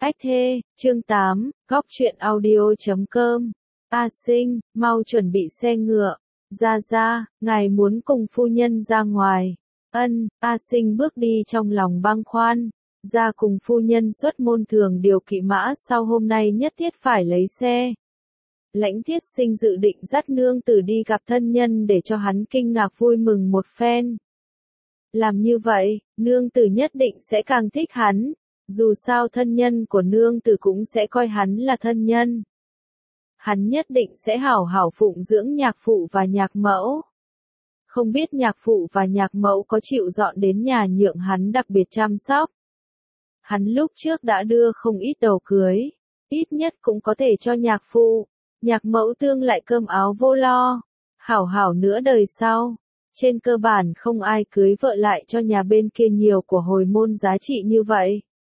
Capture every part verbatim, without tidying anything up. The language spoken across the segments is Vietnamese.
Ách thê, chương tám, góc truyện audio.com. A Sinh, mau chuẩn bị xe ngựa. Ra ra, ngài muốn cùng phu nhân ra ngoài. Ân, A Sinh bước đi trong lòng băn khoăn. Ra cùng phu nhân xuất môn thường điều kỵ mã, sau hôm nay nhất thiết phải lấy xe. Lãnh Thiết Sinh dự định dắt nương tử đi gặp thân nhân để cho hắn kinh ngạc vui mừng một phen. Làm như vậy, nương tử nhất định sẽ càng thích hắn. Dù sao thân nhân của nương tử cũng sẽ coi hắn là thân nhân. Hắn nhất định sẽ hảo hảo phụng dưỡng nhạc phụ và nhạc mẫu. Không biết nhạc phụ và nhạc mẫu có chịu dọn đến nhà nhượng hắn đặc biệt chăm sóc. Hắn lúc trước đã đưa không ít đồ cưới, ít nhất cũng có thể cho nhạc phụ, nhạc mẫu tương lại cơm áo vô lo, hảo hảo nữa đời sau. Trên cơ bản không ai cưới vợ lại cho nhà bên kia nhiều của hồi môn giá trị như vậy.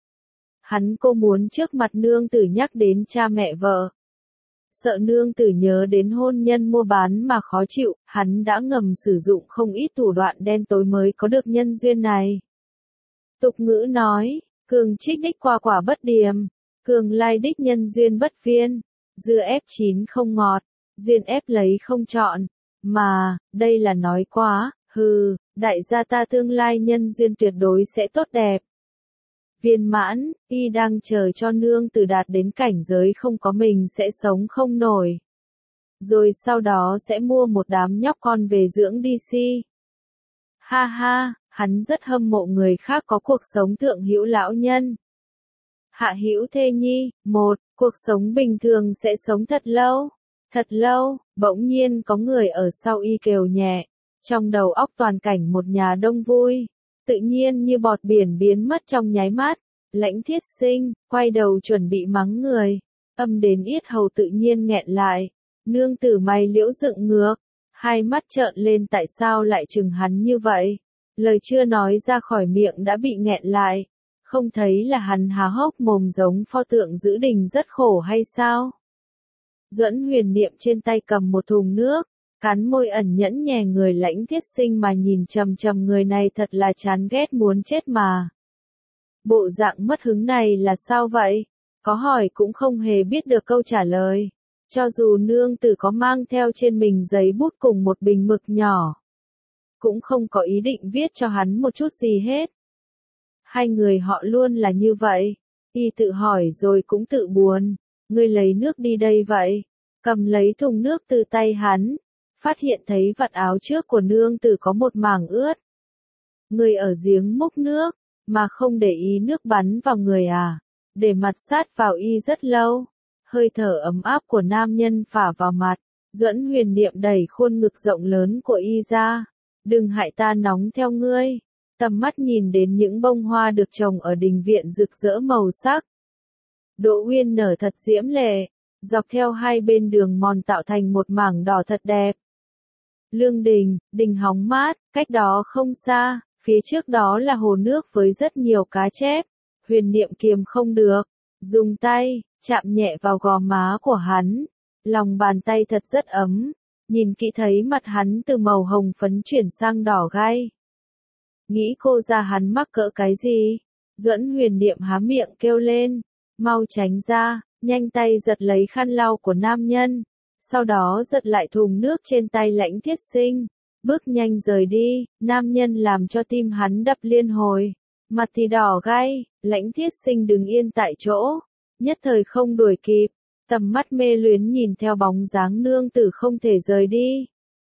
Hắn cô muốn trước mặt nương tử nhắc đến cha mẹ vợ. Sợ nương tử nhớ đến hôn nhân mua bán mà khó chịu, hắn đã ngầm sử dụng không ít thủ đoạn đen tối mới có được nhân duyên này. Tục ngữ nói, cường trích đích qua quả bất điềm, cường lai đích nhân duyên bất viên, dưa ép chín không ngọt, duyên ép lấy không chọn. Mà, đây là nói quá, hừ, đại gia ta tương lai nhân duyên tuyệt đối sẽ tốt đẹp. Viên mãn, y đang chờ cho nương tử đạt đến cảnh giới không có mình sẽ sống không nổi. Rồi sau đó sẽ mua một đám nhóc con về dưỡng đi si. Ha ha, hắn rất hâm mộ người khác có cuộc sống thượng hữu lão nhân. Hạ hữu thê nhi, một, cuộc sống bình thường sẽ sống thật lâu. Thật lâu, bỗng nhiên có người ở sau y kêu nhẹ. Trong đầu óc toàn cảnh một nhà đông vui. Tự nhiên như bọt biển biến mất trong nháy mắt. Lãnh Thiết Sinh, quay đầu chuẩn bị mắng người. Âm đến yết hầu tự nhiên nghẹn lại. Nương tử mày liễu dựng ngược. Hai mắt trợn lên tại sao lại chừng hắn như vậy. Lời chưa nói ra khỏi miệng đã bị nghẹn lại. Không thấy là hắn há hốc mồm giống pho tượng giữ đình rất khổ hay sao? Duẫn Huyền Niệm trên tay cầm một thùng nước, cắn môi ẩn nhẫn nhè người Lãnh Thiết Sinh mà nhìn trầm trầm người này thật là chán ghét muốn chết mà. Bộ dạng mất hứng này là sao vậy? Có hỏi cũng không hề biết được câu trả lời. Cho dù nương tử có mang theo trên mình giấy bút cùng một bình mực nhỏ, cũng không có ý định viết cho hắn một chút gì hết. Hai người họ luôn là như vậy. Y tự hỏi rồi cũng tự buồn. Ngươi lấy nước đi đây vậy. Cầm lấy thùng nước từ tay hắn. Phát hiện thấy vạt áo trước của nương tử có một mảng ướt. Ngươi ở giếng múc nước, mà không để ý nước bắn vào người à. Để mặt sát vào y rất lâu. Hơi thở ấm áp của nam nhân phả vào mặt. Duẫn Huyền Niệm đẩy khuôn ngực rộng lớn của y ra. Đừng hại ta nóng theo ngươi. Tầm mắt nhìn đến những bông hoa được trồng ở đình viện rực rỡ màu sắc. Đỗ Uyên nở thật diễm lệ, dọc theo hai bên đường mòn tạo thành một mảng đỏ thật đẹp. Lương đình, đình hóng mát, cách đó không xa, phía trước đó là hồ nước với rất nhiều cá chép. Huyền Niệm kiềm không được, dùng tay, chạm nhẹ vào gò má của hắn. Lòng bàn tay thật rất ấm, nhìn kỹ thấy mặt hắn từ màu hồng phấn chuyển sang đỏ gai. Nghĩ cô ra hắn mắc cỡ cái gì? Duẫn Huyền Niệm há miệng kêu lên, mau tránh ra, nhanh tay giật lấy khăn lau của nam nhân, sau đó giật lại thùng nước trên tay Lãnh Thiết Sinh, bước nhanh rời đi. Nam nhân làm cho tim hắn đập liên hồi, mặt thì đỏ gai. Lãnh Thiết Sinh đứng yên tại chỗ, nhất thời không đuổi kịp, tầm mắt mê luyến nhìn theo bóng dáng nương tử không thể rời đi.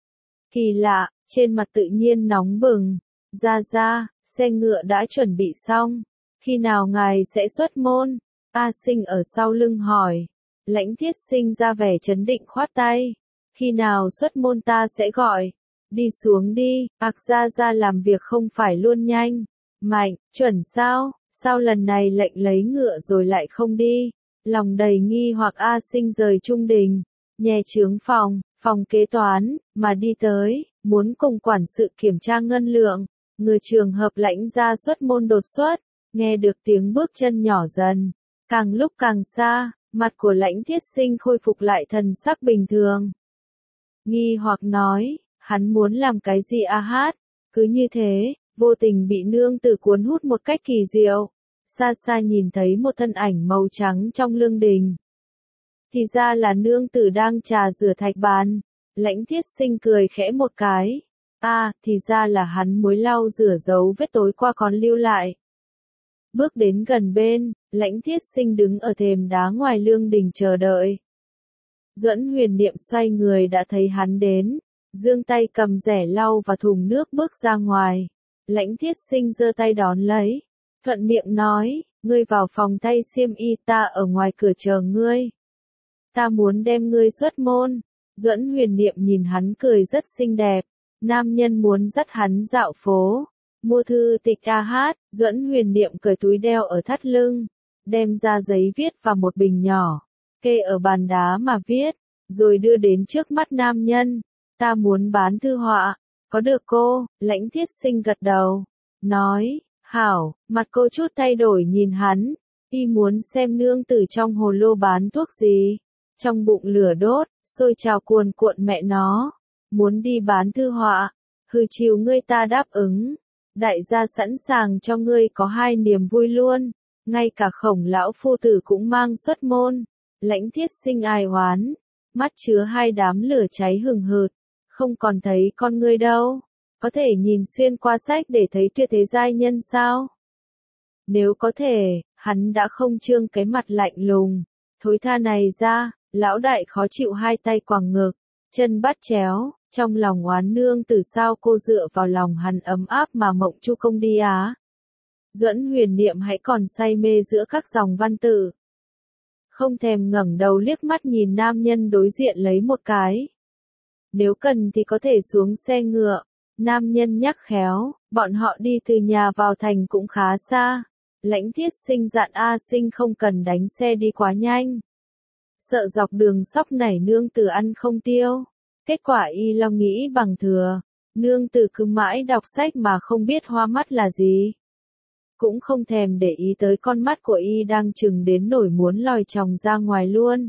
Kỳ lạ, trên mặt tự nhiên nóng bừng. Ra ra, xe ngựa đã chuẩn bị xong. Khi nào ngài sẽ xuất môn? A Sinh ở sau lưng hỏi. Lãnh Thiết Sinh ra vẻ trấn định khoát tay. Khi nào xuất môn ta sẽ gọi. Đi xuống đi, ạc ra ra làm việc không phải luôn nhanh. Mạnh, chuẩn sao? Sao lần này lệnh lấy ngựa rồi lại không đi? Lòng đầy nghi hoặc A Sinh rời trung đình. Nhè chướng phòng, phòng kế toán, mà đi tới, muốn cùng quản sự kiểm tra ngân lượng. Người trường hợp Lãnh gia xuất môn đột xuất, nghe được tiếng bước chân nhỏ dần, càng lúc càng xa, mặt của Lãnh Thiết Sinh khôi phục lại thần sắc bình thường. Nghi hoặc nói, hắn muốn làm cái gì a hát, cứ như thế, vô tình bị nương tử cuốn hút một cách kỳ diệu. xa xa nhìn thấy một thân ảnh màu trắng trong lương đình. Thì ra là nương tử đang trà rửa thạch bàn. Lãnh Thiết Sinh cười khẽ một cái. A, à, thì ra là hắn muối lau rửa dấu vết tối qua còn lưu lại. Bước đến gần bên, Lãnh Thiết Sinh đứng ở thềm đá ngoài lương đình chờ đợi. Duẫn Huyền Niệm xoay người đã thấy hắn đến, giương tay cầm rẻ lau và thùng nước bước ra ngoài. Lãnh Thiết Sinh giơ tay đón lấy, thuận miệng nói, ngươi vào phòng thay xiêm y, ta ở ngoài cửa chờ ngươi. Ta muốn đem ngươi xuất môn. Duẫn Huyền Niệm nhìn hắn cười rất xinh đẹp, nam nhân muốn dắt hắn dạo phố, mua thư tịch ca hát. Duẫn Huyền Niệm cởi túi đeo ở thắt lưng, đem ra giấy viết và một bình nhỏ, kê ở bàn đá mà viết, rồi đưa đến trước mắt nam nhân. Ta muốn bán thư họa, có được cô? Lãnh Thiết Sinh gật đầu, nói, hảo. Mặt cô chút thay đổi nhìn hắn, y muốn xem nương tử trong hồ lô bán thuốc gì. Trong bụng lửa đốt, sôi trào cuồn cuộn mẹ nó, muốn đi bán thư họa, hừ chiều ngươi ta đáp ứng, đại gia sẵn sàng cho ngươi có hai niềm vui luôn, ngay cả Khổng lão phu tử cũng mang xuất môn. Lãnh Thiết Sinh ai oán, mắt chứa hai đám lửa cháy hừng hực, không còn thấy con ngươi đâu, có thể nhìn xuyên qua sách để thấy tuyệt thế giai nhân sao? Nếu có thể, hắn đã không trương cái mặt lạnh lùng, thối tha này ra. Lão đại khó chịu hai tay quàng ngực, chân bắt chéo, trong lòng oán nương từ sao cô dựa vào lòng hắn ấm áp mà mộng chu công đi á. Duẫn Huyền Niệm hãy còn say mê giữa các dòng văn tự. Không thèm ngẩng đầu liếc mắt nhìn nam nhân đối diện lấy một cái. Nếu cần thì có thể xuống xe ngựa. Nam nhân nhắc khéo, bọn họ đi từ nhà vào thành cũng khá xa. Lãnh Thiết Sinh dặn A Sinh không cần đánh xe đi quá nhanh. Sợ dọc đường sóc nảy nương tử ăn không tiêu. Kết quả y lo nghĩ bằng thừa. Nương tử cứ mãi đọc sách mà không biết hoa mắt là gì. Cũng không thèm để ý tới con mắt của y đang chừng đến nổi muốn lòi chòng ra ngoài luôn.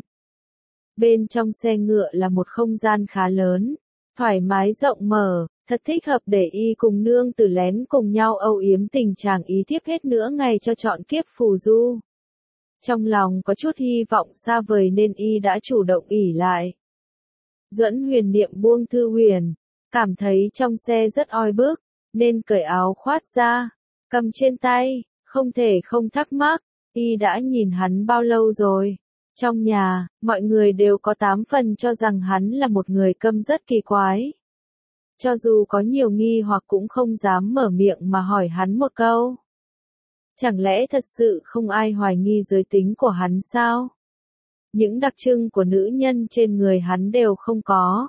Bên trong xe ngựa là một không gian khá lớn, thoải mái rộng mở, thật thích hợp để y cùng nương tử lén cùng nhau âu yếm tình chàng ý thiếp hết nửa ngày cho trọn kiếp phù du. Trong lòng có chút hy vọng xa vời nên y đã chủ động ỷ lại. Duẫn Huyền Niệm buông thư huyền, cảm thấy trong xe rất oi bức, nên cởi áo khoác ra, cầm trên tay, không thể không thắc mắc, y đã nhìn hắn bao lâu rồi. Trong nhà, mọi người đều có tám phần cho rằng hắn là một người câm rất kỳ quái. Cho dù có nhiều nghi hoặc cũng không dám mở miệng mà hỏi hắn một câu. Chẳng lẽ thật sự không ai hoài nghi giới tính của hắn sao? Những đặc trưng của nữ nhân trên người hắn đều không có.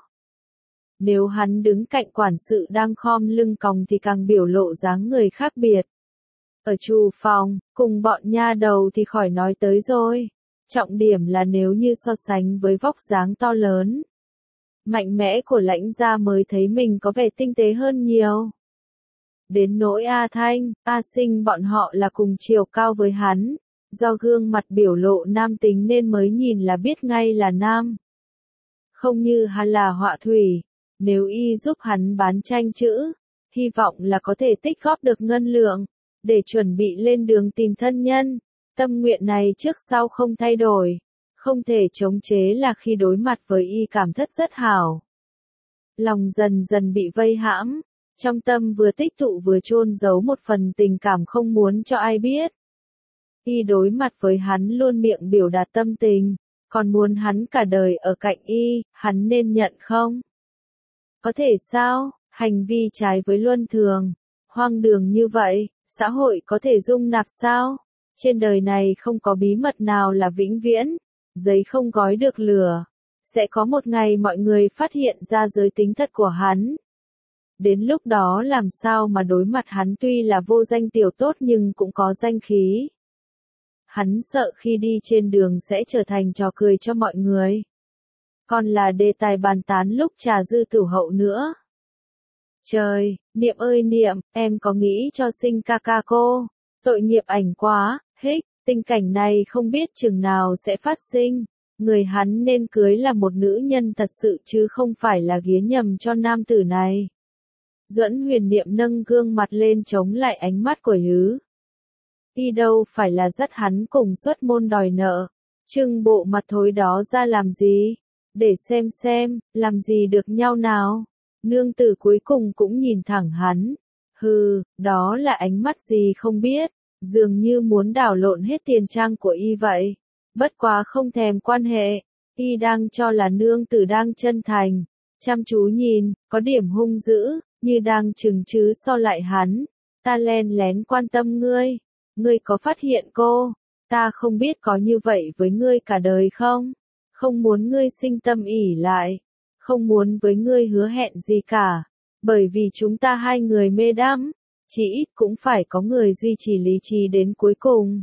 Nếu hắn đứng cạnh quản sự đang khom lưng còng thì càng biểu lộ dáng người khác biệt. Ở trù phòng, cùng bọn nha đầu thì khỏi nói tới rồi. Trọng điểm là nếu như so sánh với vóc dáng to lớn, mạnh mẽ của Lãnh gia mới thấy mình có vẻ tinh tế hơn nhiều. Đến nỗi A Thanh, A Sinh bọn họ là cùng chiều cao với hắn, do gương mặt biểu lộ nam tính nên mới nhìn là biết ngay là nam. Không như hắn là họa thủy, nếu y giúp hắn bán tranh chữ, hy vọng là có thể tích góp được ngân lượng, để chuẩn bị lên đường tìm thân nhân. Tâm nguyện này trước sau không thay đổi, không thể chống chế là khi đối mặt với y cảm thất rất hảo. Lòng dần dần bị vây hãm, trong tâm vừa tích tụ vừa chôn giấu một phần tình cảm không muốn cho ai biết. Y đối mặt với hắn luôn miệng biểu đạt tâm tình, còn muốn hắn cả đời ở cạnh y, hắn nên nhận không? Có thể sao, hành vi trái với luân thường, hoang đường như vậy, xã hội có thể dung nạp sao? Trên đời này không có bí mật nào là vĩnh viễn, giấy không gói được lửa. Sẽ có một ngày mọi người phát hiện ra giới tính thật của hắn. Đến lúc đó làm sao mà đối mặt hắn tuy là vô danh tiểu tốt nhưng cũng có danh khí. Hắn sợ khi đi trên đường sẽ trở thành trò cười cho mọi người. Còn là đề tài bàn tán lúc trà dư tửu hậu nữa. Trời, Niệm ơi Niệm, em có nghĩ cho Sinh ca ca cô? Tội nghiệp ảnh quá, hích, tình cảnh này không biết chừng nào sẽ phát sinh. Người hắn nên cưới là một nữ nhân thật sự chứ không phải là ghía nhầm cho nam tử này. Duẫn Huyền Niệm nâng gương mặt lên chống lại ánh mắt của Hứ. Y đâu phải là dắt hắn cùng xuất môn đòi nợ. Trưng bộ mặt thối đó ra làm gì? Để xem xem, làm gì được nhau nào? Nương tử cuối cùng cũng nhìn thẳng hắn. Hừ, đó là ánh mắt gì không biết, dường như muốn đảo lộn hết tiền trang của y vậy. Bất quá không thèm quan hệ, y đang cho là nương tử đang chân thành. Chăm chú nhìn, có điểm hung dữ, như đang chừng chứ so lại hắn. Ta len lén quan tâm ngươi, ngươi có phát hiện cô, ta không biết có như vậy với ngươi cả đời không? Không muốn ngươi sinh tâm ỉ lại, không muốn với ngươi hứa hẹn gì cả, bởi vì chúng ta hai người mê đắm, chỉ ít cũng phải có người duy trì lý trí đến cuối cùng.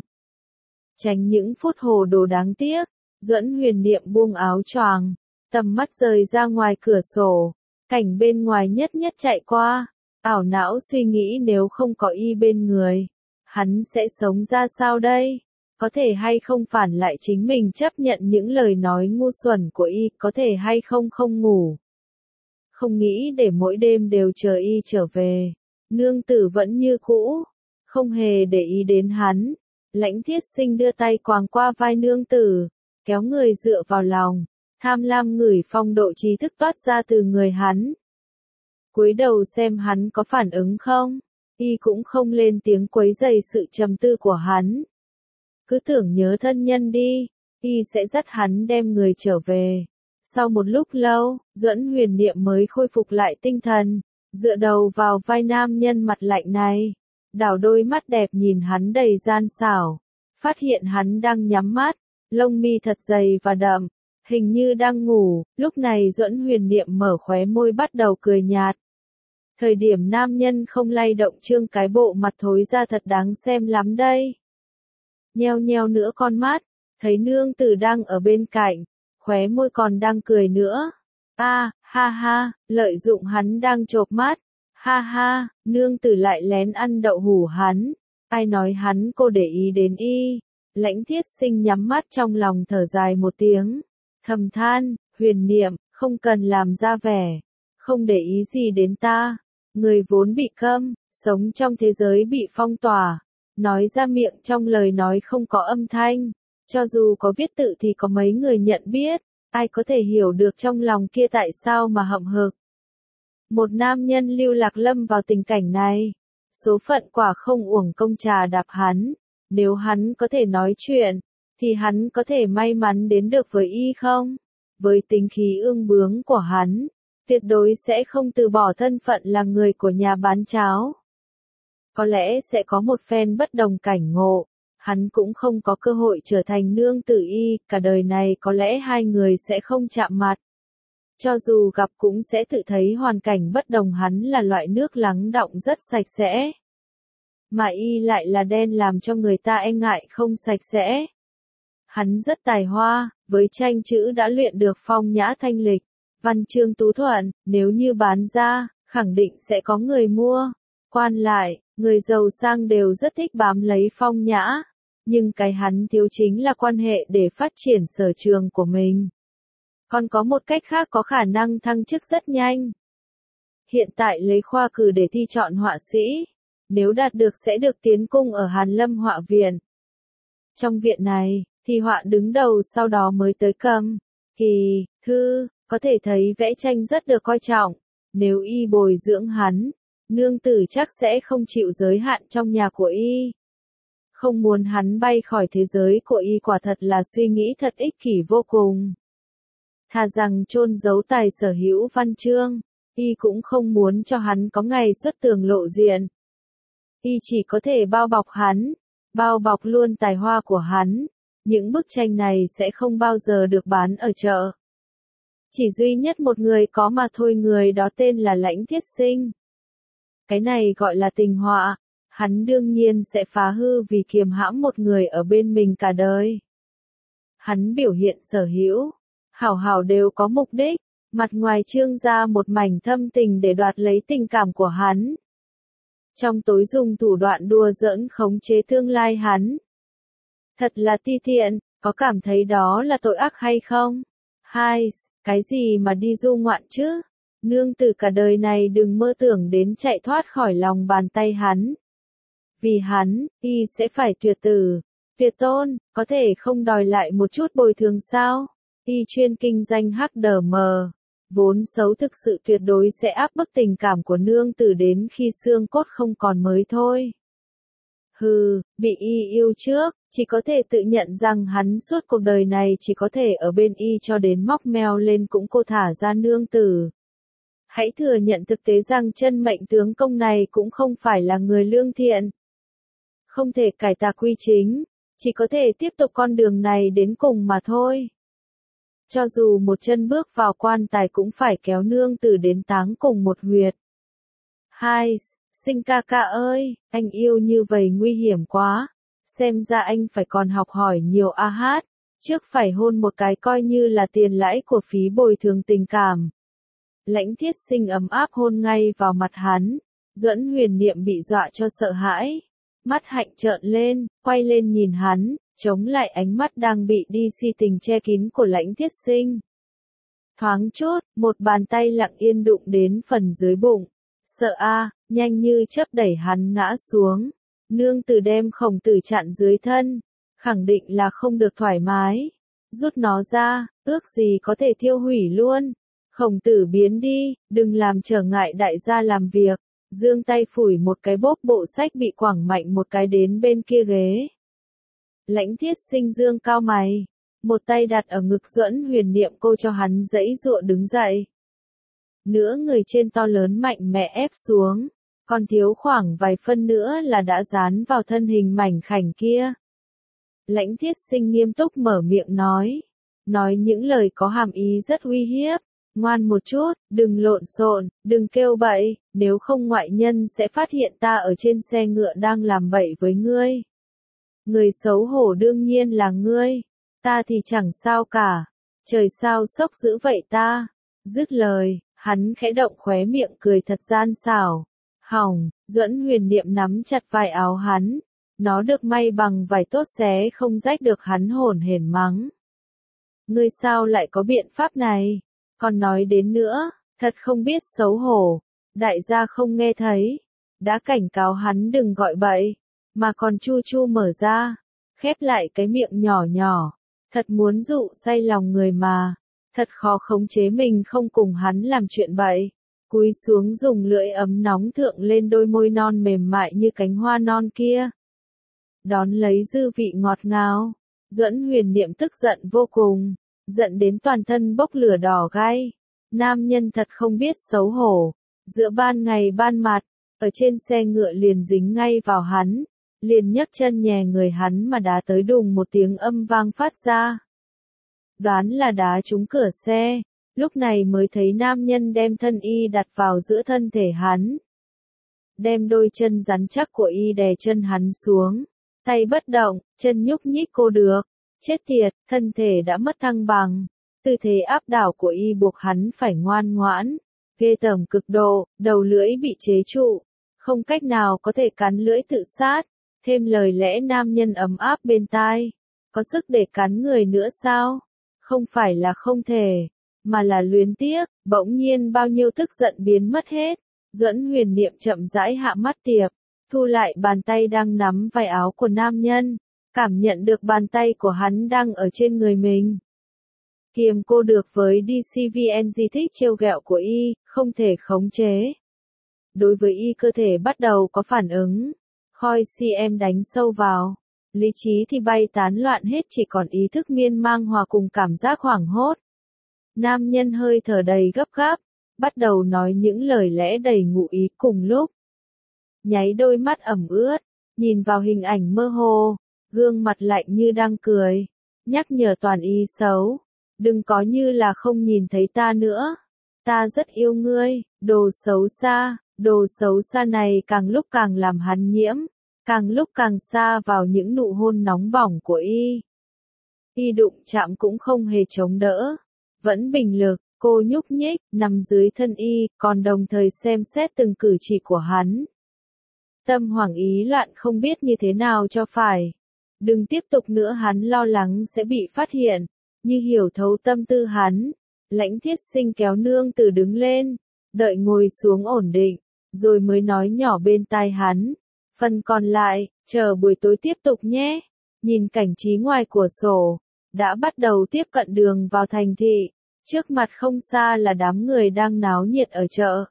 Tránh những phút hồ đồ đáng tiếc, Duẫn Huyền Niệm buông áo choàng, tầm mắt rời ra ngoài cửa sổ, cảnh bên ngoài nhất nhất chạy qua, ảo não suy nghĩ nếu không có y bên người, hắn sẽ sống ra sao đây? Có thể hay không phản lại chính mình chấp nhận những lời nói ngu xuẩn của y, có thể hay không không ngủ. Không nghĩ để mỗi đêm đều chờ y trở về. Nương tử vẫn như cũ, không hề để ý đến hắn. Lãnh Thiết Sinh đưa tay quàng qua vai nương tử, kéo người dựa vào lòng, tham lam ngửi phong độ trí thức toát ra từ người hắn. Cúi đầu xem hắn có phản ứng không, y cũng không lên tiếng quấy rầy sự trầm tư của hắn. Cứ tưởng nhớ thân nhân đi, y sẽ dắt hắn đem người trở về. Sau một lúc lâu, Duẫn Huyền Niệm mới khôi phục lại tinh thần, dựa đầu vào vai nam nhân mặt lạnh này, đảo đôi mắt đẹp nhìn hắn đầy gian xảo, phát hiện hắn đang nhắm mắt, lông mi thật dày và đậm, hình như đang ngủ. Lúc này Duẫn Huyền Niệm mở khóe môi bắt đầu cười nhạt. Thời điểm nam nhân không lay động trương cái bộ mặt thối ra thật đáng xem lắm đây. Nheo nheo nữa con mắt, thấy nương tử đang ở bên cạnh, khóe môi còn đang cười nữa. A, à, ha ha, lợi dụng hắn đang chộp mắt. Ha ha, nương tử lại lén ăn đậu hủ hắn. Ai nói hắn cô để ý đến y. Lãnh Thiết Sinh nhắm mắt trong lòng thở dài một tiếng. Thầm than, Huyền Niệm, không cần làm ra vẻ. Không để ý gì đến ta. Người vốn bị câm, sống trong thế giới bị phong tỏa. Nói ra miệng trong lời nói không có âm thanh. Cho dù có viết tự thì có mấy người nhận biết. Ai có thể hiểu được trong lòng kia tại sao mà hậm hực. Một nam nhân lưu lạc lâm vào tình cảnh này. Số phận quả không uổng công trà đạp hắn. Nếu hắn có thể nói chuyện, thì hắn có thể may mắn đến được với y không? Với tính khí ương bướng của hắn, tuyệt đối sẽ không từ bỏ thân phận là người của nhà bán cháo. Có lẽ sẽ có một phen bất đồng cảnh ngộ. Hắn cũng không có cơ hội trở thành nương tử y, cả đời này có lẽ hai người sẽ không chạm mặt. Cho dù gặp cũng sẽ tự thấy hoàn cảnh bất đồng, hắn là loại nước lắng đọng rất sạch sẽ. Mà y lại là đen làm cho người ta e ngại không sạch sẽ. Hắn rất tài hoa, với tranh chữ đã luyện được phong nhã thanh lịch, văn chương tú thuận, nếu như bán ra, khẳng định sẽ có người mua. Quan lại, người giàu sang đều rất thích bám lấy phong nhã. Nhưng cái hắn thiếu chính là quan hệ để phát triển sở trường của mình. Còn có một cách khác có khả năng thăng chức rất nhanh. Hiện tại lấy khoa cử để thi chọn họa sĩ. Nếu đạt được sẽ được tiến cung ở Hàn Lâm Họa Viện. Trong viện này, thì họa đứng đầu sau đó mới tới cầm. Kỳ, thư, có thể thấy vẽ tranh rất được coi trọng. Nếu y bồi dưỡng hắn, nương tử chắc sẽ không chịu giới hạn trong nhà của y. Không muốn hắn bay khỏi thế giới của y quả thật là suy nghĩ thật ích kỷ vô cùng. Thà rằng chôn giấu tài sở hữu văn chương, y cũng không muốn cho hắn có ngày xuất tường lộ diện. Y chỉ có thể bao bọc hắn, bao bọc luôn tài hoa của hắn. Những bức tranh này sẽ không bao giờ được bán ở chợ. Chỉ duy nhất một người có mà thôi, người đó tên là Lãnh Thiết Sinh. Cái này gọi là tình họa. Hắn đương nhiên sẽ phá hư vì kiềm hãm một người ở bên mình cả đời. Hắn biểu hiện sở hữu, hảo hảo đều có mục đích, mặt ngoài trương ra một mảnh thâm tình để đoạt lấy tình cảm của hắn. Trong tối dùng thủ đoạn đùa giỡn khống chế tương lai hắn. Thật là ti tiện, có cảm thấy đó là tội ác hay không? Hai, cái gì mà đi du ngoạn chứ? Nương tử cả đời này đừng mơ tưởng đến chạy thoát khỏi lòng bàn tay hắn. Vì hắn, y sẽ phải tuyệt tử. Tuyệt tôn, có thể không đòi lại một chút bồi thường sao? Y chuyên kinh doanh hắc đờ mờ. Vốn xấu thực sự tuyệt đối sẽ áp bức tình cảm của nương tử đến khi xương cốt không còn mới thôi. Hừ, bị y yêu trước, chỉ có thể tự nhận rằng hắn suốt cuộc đời này chỉ có thể ở bên y cho đến móc meo lên cũng cô thả ra nương tử. Hãy thừa nhận thực tế rằng chân mệnh tướng công này cũng không phải là người lương thiện. Không thể cải tà quy chính, chỉ có thể tiếp tục con đường này đến cùng mà thôi. Cho dù một chân bước vào quan tài cũng phải kéo nương tử đến táng cùng một huyệt. Hai, Sinh ca ca ơi, anh yêu như vậy nguy hiểm quá. Xem ra anh phải còn học hỏi nhiều a hát. Trước phải hôn một cái coi như là tiền lãi của phí bồi thường tình cảm. Lãnh Thiết Sinh ấm áp hôn ngay vào mặt hắn. Duẫn Huyền Niệm bị dọa cho sợ hãi. Mắt hạnh trợn lên, quay lên nhìn hắn, chống lại ánh mắt đang bị đi si tình che kín của Lãnh Thiết Sinh. Thoáng chút, một bàn tay lặng yên đụng đến phần dưới bụng. Sợ a, nhanh như chớp đẩy hắn ngã xuống. Nương tử đem khổng tử chặn dưới thân, khẳng định là không được thoải mái. Rút nó ra, ước gì có thể thiêu hủy luôn. Khổng tử biến đi, đừng làm trở ngại đại gia làm việc. Giương tay phủi một cái bốp bộ sách bị quẳng mạnh một cái đến bên kia ghế. Lãnh Thiết Sinh dương cao mày, một tay đặt ở ngực Duẫn Huyền Niệm cô cho hắn giãy giụa đứng dậy. Nửa người trên to lớn mạnh mẽ ép xuống, còn thiếu khoảng vài phân nữa là đã dán vào thân hình mảnh khảnh kia. Lãnh Thiết Sinh nghiêm túc mở miệng nói, nói những lời có hàm ý rất uy hiếp. Ngoan một chút, đừng lộn xộn, đừng kêu bậy, nếu không ngoại nhân sẽ phát hiện ta ở trên xe ngựa đang làm bậy với ngươi. Người xấu hổ đương nhiên là ngươi, ta thì chẳng sao cả, trời sao sốc dữ vậy ta. Dứt lời, hắn khẽ động khóe miệng cười thật gian xảo. Hỏng, Duẫn Huyền Niệm nắm chặt vai áo hắn, nó được may bằng vải tốt xé không rách được hắn hổn hển mắng. Ngươi sao lại có biện pháp này? Còn nói đến nữa, thật không biết xấu hổ, đại gia không nghe thấy, đã cảnh cáo hắn đừng gọi bậy, mà còn chu chu mở ra, khép lại cái miệng nhỏ nhỏ, thật muốn dụ say lòng người mà, thật khó khống chế mình không cùng hắn làm chuyện bậy, cúi xuống dùng lưỡi ấm nóng thượng lên đôi môi non mềm mại như cánh hoa non kia. Đón lấy dư vị ngọt ngào, Duẫn Huyền Niệm tức giận vô cùng. Giận đến toàn thân bốc lửa đỏ gai. Nam nhân thật không biết xấu hổ. Giữa ban ngày ban mặt, ở trên xe ngựa liền dính ngay vào hắn. Liền nhấc chân nhè người hắn mà đá tới đùng một tiếng âm vang phát ra. Đoán là đá trúng cửa xe. Lúc này mới thấy nam nhân đem thân y đặt vào giữa thân thể hắn. Đem đôi chân rắn chắc của y đè chân hắn xuống. Tay bất động, chân nhúc nhích cô được. Chết tiệt, thân thể đã mất thăng bằng. Tư thế áp đảo của y buộc hắn phải ngoan ngoãn. Ghê tởm cực độ, đầu lưỡi bị chế trụ. Không cách nào có thể cắn lưỡi tự sát. Thêm lời lẽ nam nhân ấm áp bên tai. Có sức để cắn người nữa sao? Không phải là không thể, mà là luyến tiếc. Bỗng nhiên bao nhiêu tức giận biến mất hết. Duẫn Huyền Niệm chậm rãi hạ mắt tiệp. Thu lại bàn tay đang nắm vai áo của nam nhân. Cảm nhận được bàn tay của hắn đang ở trên người mình. Kiềm cô được với đê xê vê en giê thích trêu ghẹo của y, không thể khống chế. Đối với y cơ thể bắt đầu có phản ứng. Khoi xê em đánh sâu vào. Lý trí thì bay tán loạn hết chỉ còn ý thức miên man hòa cùng cảm giác hoảng hốt. Nam nhân hơi thở đầy gấp gáp, bắt đầu nói những lời lẽ đầy ngụ ý cùng lúc. Nháy đôi mắt ẩm ướt, nhìn vào hình ảnh mơ hồ. Gương mặt lạnh như đang cười, nhắc nhở toàn ý xấu, đừng có như là không nhìn thấy ta nữa, ta rất yêu ngươi, đồ xấu xa, đồ xấu xa này càng lúc càng làm hắn nhiễm, càng lúc càng xa vào những nụ hôn nóng bỏng của y. Y đụng chạm cũng không hề chống đỡ, vẫn bình lực, cô nhúc nhích, nằm dưới thân y, còn đồng thời xem xét từng cử chỉ của hắn. Tâm hoảng ý loạn không biết như thế nào cho phải. Đừng tiếp tục nữa hắn lo lắng sẽ bị phát hiện, như hiểu thấu tâm tư hắn. Lãnh Thiết Sinh kéo nương tử đứng lên, đợi ngồi xuống ổn định, rồi mới nói nhỏ bên tai hắn. Phần còn lại, chờ buổi tối tiếp tục nhé. Nhìn cảnh trí ngoài cửa sổ, đã bắt đầu tiếp cận đường vào thành thị. Trước mặt không xa là đám người đang náo nhiệt ở chợ.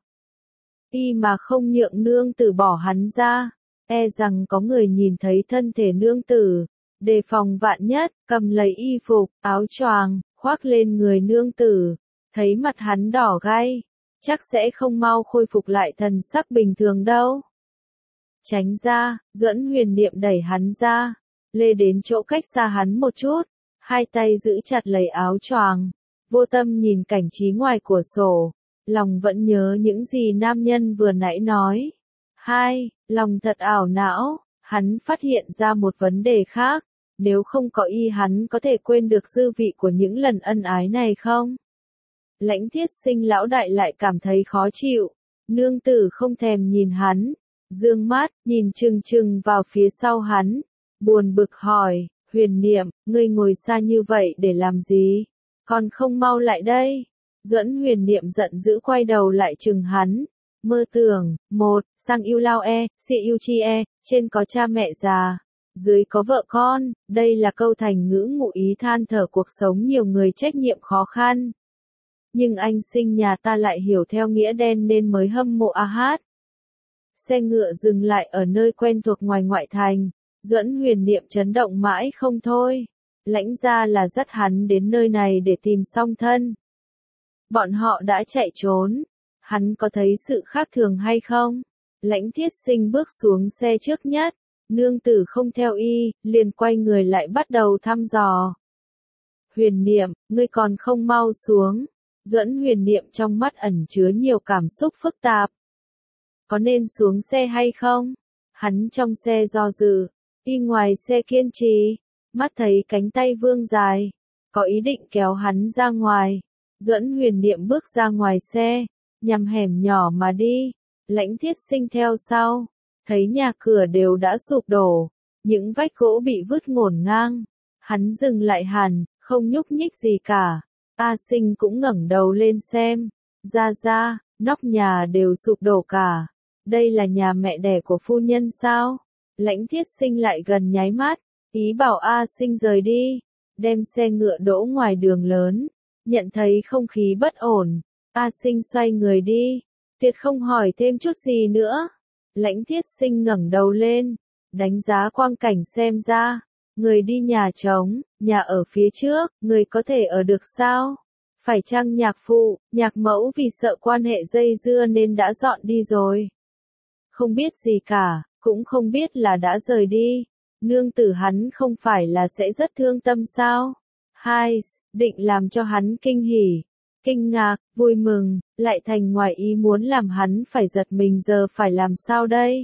Y mà không nhượng nương tử bỏ hắn ra, e rằng có người nhìn thấy thân thể nương tử, đề phòng vạn nhất, cầm lấy y phục, áo choàng, khoác lên người nương tử, thấy mặt hắn đỏ gay, chắc sẽ không mau khôi phục lại thần sắc bình thường đâu. Tránh ra, Duẫn Huyền Niệm đẩy hắn ra, lê đến chỗ cách xa hắn một chút, hai tay giữ chặt lấy áo choàng, vô tâm nhìn cảnh trí ngoài cửa sổ, lòng vẫn nhớ những gì nam nhân vừa nãy nói. Hai, lòng thật ảo não, hắn phát hiện ra một vấn đề khác, nếu không có y hắn có thể quên được dư vị của những lần ân ái này không? Lãnh Thiết Sinh lão đại lại cảm thấy khó chịu, nương tử không thèm nhìn hắn, dương mắt, nhìn chừng chừng vào phía sau hắn, buồn bực hỏi, Huyền Niệm, ngươi ngồi xa như vậy để làm gì? Còn không mau lại đây. Duẫn Huyền Niệm giận dữ quay đầu lại chừng hắn, mơ tưởng, một, sang yêu lao e, si yêu chi e, trên có cha mẹ già, dưới có vợ con, đây là câu thành ngữ ngụ ý than thở cuộc sống nhiều người trách nhiệm khó khăn. Nhưng anh sinh nhà ta lại hiểu theo nghĩa đen nên mới hâm mộ a hát. Xe ngựa dừng lại ở nơi quen thuộc ngoài ngoại thành, Duẫn Huyền Niệm chấn động mãi không thôi. Lãnh gia là dắt hắn đến nơi này để tìm song thân. Bọn họ đã chạy trốn. Hắn có thấy sự khác thường hay không? Lãnh Thiết Sinh bước xuống xe trước nhất. Nương tử không theo y, liền quay người lại bắt đầu thăm dò. Huyền Niệm, ngươi còn không mau xuống. Duẫn Huyền Niệm trong mắt ẩn chứa nhiều cảm xúc phức tạp. Có nên xuống xe hay không? Hắn trong xe do dự, y ngoài xe kiên trì, mắt thấy cánh tay vương dài, có ý định kéo hắn ra ngoài. Duẫn Huyền Niệm bước ra ngoài xe, nhằm hẻm nhỏ mà đi, Lãnh Thiết Sinh theo sau, thấy nhà cửa đều đã sụp đổ, những vách gỗ bị vứt ngổn ngang, hắn dừng lại hẳn, không nhúc nhích gì cả. A Sinh cũng ngẩng đầu lên xem, ra ra, nóc nhà đều sụp đổ cả, đây là nhà mẹ đẻ của phu nhân sao? Lãnh Thiết Sinh lại gần nháy mắt, ý bảo A Sinh rời đi, đem xe ngựa đỗ ngoài đường lớn, nhận thấy không khí bất ổn, A Sinh xoay người đi, tuyệt không hỏi thêm chút gì nữa. Lãnh Thiết Sinh ngẩng đầu lên, đánh giá quang cảnh xem ra, người đi nhà trống, nhà ở phía trước, người có thể ở được sao? Phải chăng nhạc phụ, nhạc mẫu vì sợ quan hệ dây dưa nên đã dọn đi rồi? Không biết gì cả, cũng không biết là đã rời đi. Nương tử hắn không phải là sẽ rất thương tâm sao? Hai, định làm cho hắn kinh hỉ, kinh ngạc, vui mừng, lại thành ngoài ý muốn làm hắn phải giật mình, giờ phải làm sao đây?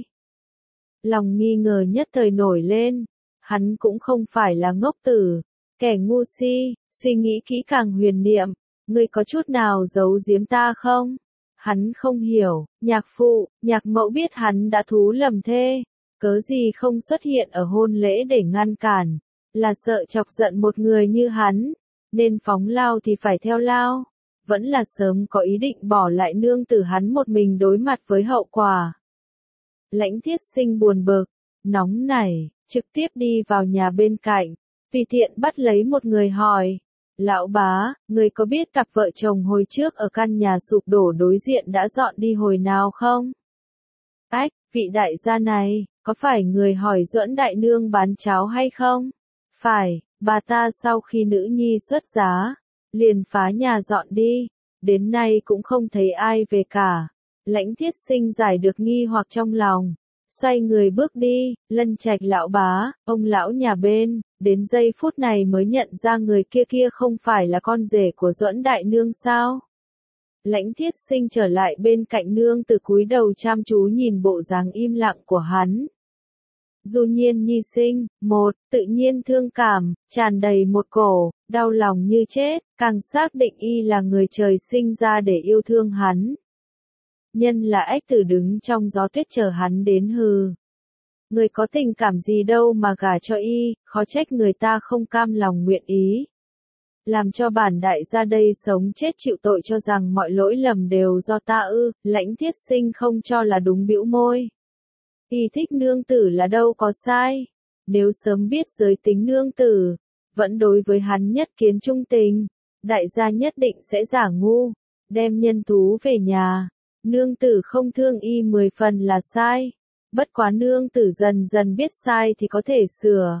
Lòng nghi ngờ nhất thời nổi lên, hắn cũng không phải là ngốc tử, kẻ ngu si, suy nghĩ kỹ càng. Huyền Niệm, ngươi có chút nào giấu giếm ta không? Hắn không hiểu, nhạc phụ, nhạc mẫu biết hắn đã thú lầm thê, cớ gì không xuất hiện ở hôn lễ để ngăn cản, là sợ chọc giận một người như hắn, nên phóng lao thì phải theo lao, vẫn là sớm có ý định bỏ lại nương tử hắn một mình đối mặt với hậu quả. Lãnh Thiết Sinh buồn bực, nóng nảy, trực tiếp đi vào nhà bên cạnh, tùy tiện bắt lấy một người hỏi, lão bá, người có biết cặp vợ chồng hồi trước ở căn nhà sụp đổ đối diện đã dọn đi hồi nào không? Ách, vị đại gia này, có phải người hỏi Duẫn đại nương bán cháo hay không? Phải, bà ta sau khi nữ nhi xuất giá, liền phá nhà dọn đi, đến nay cũng không thấy ai về cả. Lãnh Thiết Sinh giải được nghi hoặc trong lòng, xoay người bước đi. Lân Trạch lão bá, ông lão nhà bên, đến giây phút này mới nhận ra người kia kia không phải là con rể của Duẫn đại nương sao? Lãnh Thiết Sinh trở lại bên cạnh nương từ cúi đầu chăm chú nhìn bộ dáng im lặng của hắn. Du Nhiên nhi sinh, một, tự nhiên thương cảm, tràn đầy một cổ, đau lòng như chết, càng xác định y là người trời sinh ra để yêu thương hắn. Nhân là ếch tử đứng trong gió tuyết chờ hắn đến hừ. Người có tình cảm gì đâu mà gả cho y, khó trách người ta không cam lòng nguyện ý. Làm cho bản đại gia đây sống chết chịu tội cho rằng mọi lỗi lầm đều do ta ư, Lãnh Thiết Sinh không cho là đúng, bĩu môi. Y thích nương tử là đâu có sai. Nếu sớm biết giới tính nương tử, vẫn đối với hắn nhất kiến trung tình, đại gia nhất định sẽ giả ngu, đem nhân thú về nhà. Nương tử không thương y mười phần là sai. Bất quá nương tử dần dần biết sai thì có thể sửa.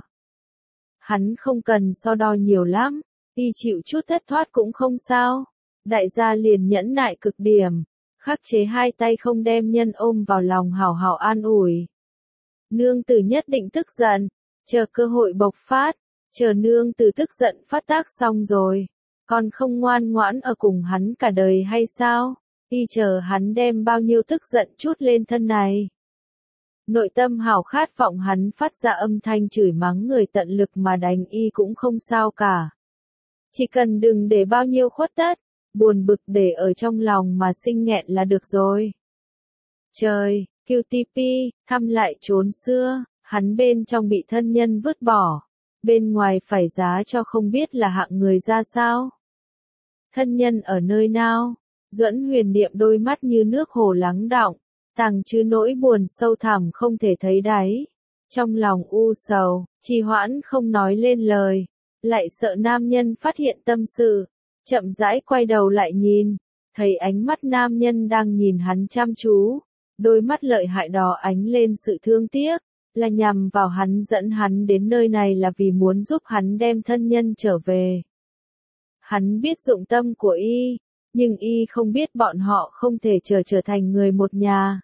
Hắn không cần so đo nhiều lắm, y chịu chút thất thoát cũng không sao. Đại gia liền nhẫn nại cực điểm, khắc chế hai tay không đem nhân ôm vào lòng hảo hảo an ủi. Nương tử nhất định tức giận, chờ cơ hội bộc phát, chờ nương tử tức giận phát tác xong rồi, còn không ngoan ngoãn ở cùng hắn cả đời hay sao? Y chờ hắn đem bao nhiêu tức giận chút lên thân này. Nội tâm hảo khát vọng hắn phát ra âm thanh chửi mắng người tận lực mà đánh y cũng không sao cả. Chỉ cần đừng để bao nhiêu khuất tất, buồn bực để ở trong lòng mà sinh nghẹn là được rồi. Trời, quy tê pê, thăm lại chốn xưa, hắn bên trong bị thân nhân vứt bỏ, bên ngoài phải giá cho không biết là hạng người ra sao. Thân nhân ở nơi nào? Duẫn Huyền Niệm đôi mắt như nước hồ lắng đọng, tàng chứa nỗi buồn sâu thẳm không thể thấy đáy. Trong lòng u sầu, trì hoãn không nói lên lời, lại sợ nam nhân phát hiện tâm sự, chậm rãi quay đầu lại nhìn, thấy ánh mắt nam nhân đang nhìn hắn chăm chú, đôi mắt lợi hại đó ánh lên sự thương tiếc, là nhằm vào hắn dẫn hắn đến nơi này là vì muốn giúp hắn đem thân nhân trở về. Hắn biết dụng tâm của y, nhưng y không biết bọn họ không thể trở trở thành người một nhà.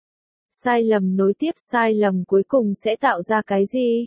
Sai lầm nối tiếp sai lầm cuối cùng sẽ tạo ra cái gì?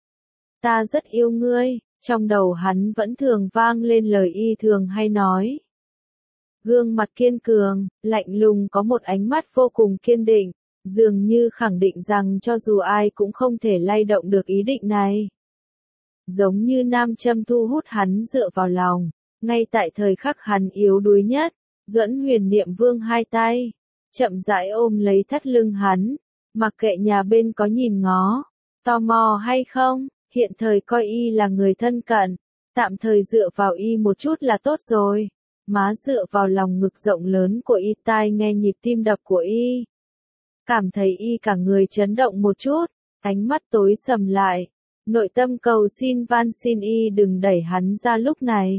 Ta rất yêu ngươi, trong đầu hắn vẫn thường vang lên lời y thường hay nói. Gương mặt kiên cường, lạnh lùng có một ánh mắt vô cùng kiên định, dường như khẳng định rằng cho dù ai cũng không thể lay động được ý định này. Giống như nam châm thu hút hắn dựa vào lòng, ngay tại thời khắc hắn yếu đuối nhất, Duẫn Huyền Niệm vương hai tay, chậm rãi ôm lấy thắt lưng hắn, mặc kệ nhà bên có nhìn ngó, tò mò hay không, hiện thời coi y là người thân cận, tạm thời dựa vào y một chút là tốt rồi. Má dựa vào lòng ngực rộng lớn của y, tai nghe nhịp tim đập của y. Cảm thấy y cả người chấn động một chút, ánh mắt tối sầm lại, nội tâm cầu xin van xin y đừng đẩy hắn ra lúc này.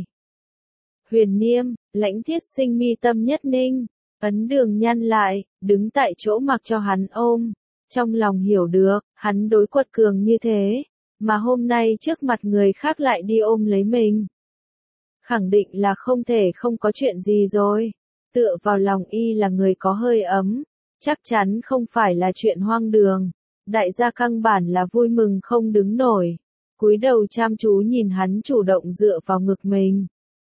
Huyền Niêm, Lãnh Thiết Sinh mi tâm nhất ninh, ấn đường nhăn lại, đứng tại chỗ mặc cho hắn ôm, trong lòng hiểu được, hắn đối quật cường như thế, mà hôm nay trước mặt người khác lại đi ôm lấy mình. Khẳng định là không thể không có chuyện gì rồi, tựa vào lòng y là người có hơi ấm, chắc chắn không phải là chuyện hoang đường, đại gia căn bản là vui mừng không đứng nổi, cúi đầu chăm chú nhìn hắn chủ động dựa vào ngực mình.